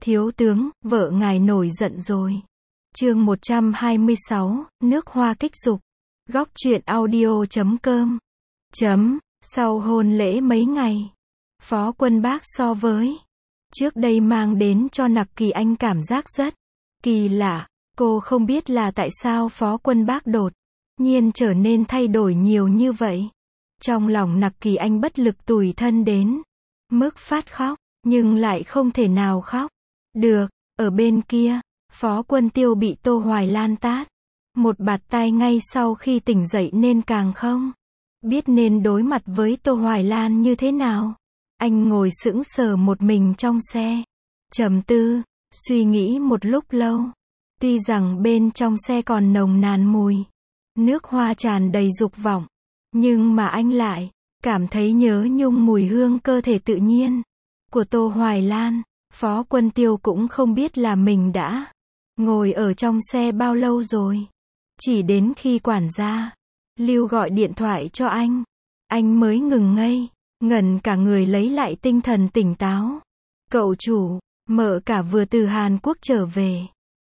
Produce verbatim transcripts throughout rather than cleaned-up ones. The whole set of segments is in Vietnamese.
Thiếu tướng, vợ ngài nổi giận rồi. Chương một trăm hai mươi sáu, nước hoa kích dục. Góc truyện audio chấm com. Chấm, sau hôn lễ mấy ngày, Phó Quân Bác so với trước đây mang đến cho Nặc Kỳ Anh cảm giác rất kỳ lạ. Cô không biết là tại sao Phó Quân Bác đột nhiên trở nên thay đổi nhiều như vậy. Trong lòng Nặc Kỳ Anh bất lực tủi thân đến mức phát khóc, nhưng lại không thể nào khóc được. Ở bên kia, Phó Quân Tiêu bị Tô Hoài Lan tát một bạt tai ngay sau khi tỉnh dậy nên càng không biết nên đối mặt với Tô Hoài Lan như thế nào. Anh ngồi sững sờ một mình trong xe, trầm tư, suy nghĩ một lúc lâu. Tuy rằng bên trong xe còn nồng nàn mùi nước hoa tràn đầy dục vọng, nhưng mà anh lại cảm thấy nhớ nhung mùi hương cơ thể tự nhiên của Tô Hoài Lan. Phó Quân Tiêu cũng không biết là mình đã ngồi ở trong xe bao lâu rồi. Chỉ đến khi quản gia Lưu gọi điện thoại cho anh, anh mới ngừng ngây, ngẩn cả người lấy lại tinh thần tỉnh táo. Cậu chủ, mợ cả vừa từ Hàn Quốc trở về.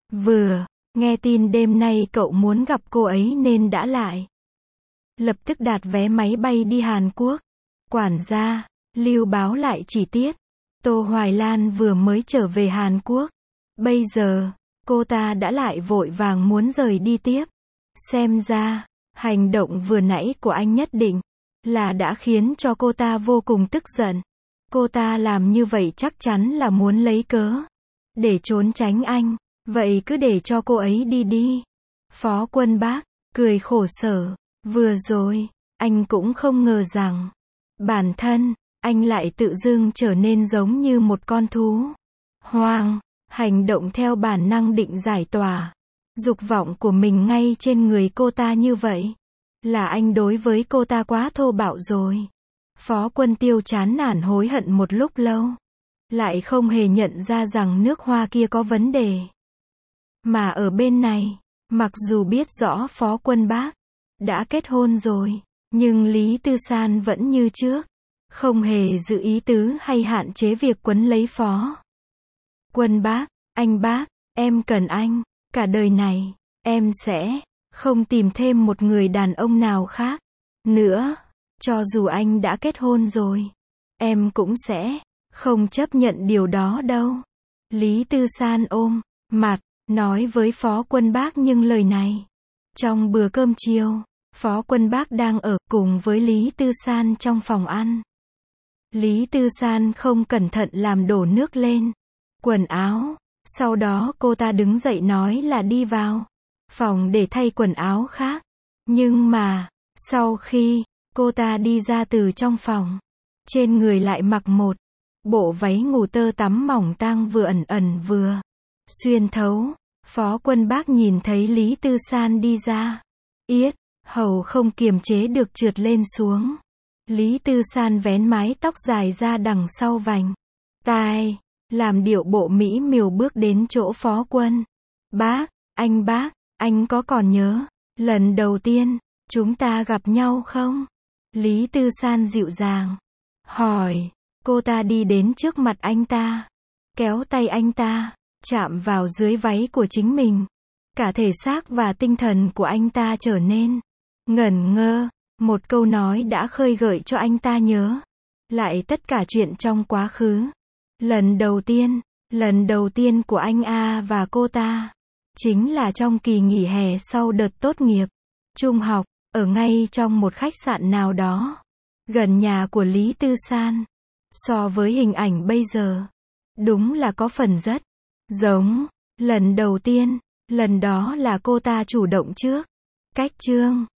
Vừa nghe tin đêm nay cậu muốn gặp cô ấy nên đã lại lập tức đặt vé máy bay đi Hàn Quốc. Quản gia Lưu báo lại chi tiết. Tô Hoài Lan vừa mới trở về Hàn Quốc. Bây giờ, cô ta đã lại vội vàng muốn rời đi tiếp. Xem ra, hành động vừa nãy của anh nhất định là đã khiến cho cô ta vô cùng tức giận. Cô ta làm như vậy chắc chắn là muốn lấy cớ để trốn tránh anh. Vậy cứ để cho cô ấy đi đi. Phó Quân Bác cười khổ sở. Vừa rồi, anh cũng không ngờ rằng bản thân anh lại tự dưng trở nên giống như một con thú hoang, hành động theo bản năng định giải tỏa dục vọng của mình ngay trên người cô ta như vậy. Là anh đối với cô ta quá thô bạo rồi. Phó Quân Tiêu chán nản hối hận một lúc lâu, lại không hề nhận ra rằng nước hoa kia có vấn đề. Mà ở bên này, mặc dù biết rõ Phó Quân Bác đã kết hôn rồi, nhưng Lý Tư San vẫn như trước, không hề giữ ý tứ hay hạn chế việc quấn lấy Phó Quân Bác. Anh bác, em cần anh, cả đời này, em sẽ không tìm thêm một người đàn ông nào khác nữa. Cho dù anh đã kết hôn rồi, em cũng sẽ không chấp nhận điều đó đâu. Lý Tư San ôm mặt, nói với Phó Quân Bác nhưng lời này. Trong bữa cơm chiều, Phó Quân Bác đang ở cùng với Lý Tư San trong phòng ăn. Lý Tư San không cẩn thận làm đổ nước lên quần áo. Sau đó cô ta đứng dậy nói là đi vào phòng để thay quần áo khác. Nhưng mà, sau khi cô ta đi ra từ trong phòng, trên người lại mặc một bộ váy ngủ tơ tắm mỏng tang vừa ẩn ẩn vừa xuyên thấu. Phó Quân Bác nhìn thấy Lý Tư San đi ra, yết hầu không kiềm chế được trượt lên xuống. Lý Tư San vén mái tóc dài ra đằng sau vành tai, làm điệu bộ mỹ miều bước đến chỗ Phó Quân Bác. Anh bác, anh có còn nhớ lần đầu tiên chúng ta gặp nhau không? Lý Tư San dịu dàng hỏi. Cô ta đi đến trước mặt anh ta, kéo tay anh ta, chạm vào dưới váy của chính mình. Cả thể xác và tinh thần của anh ta trở nên ngẩn ngơ. Một câu nói đã khơi gợi cho anh ta nhớ lại tất cả chuyện trong quá khứ. Lần đầu tiên, lần đầu tiên của anh A và cô ta, chính là trong kỳ nghỉ hè sau đợt tốt nghiệp trung học, ở ngay trong một khách sạn nào đó, gần nhà của Lý Tư San. So với hình ảnh bây giờ, đúng là có phần rất giống lần đầu tiên. Lần đó là cô ta chủ động trước. Cách chương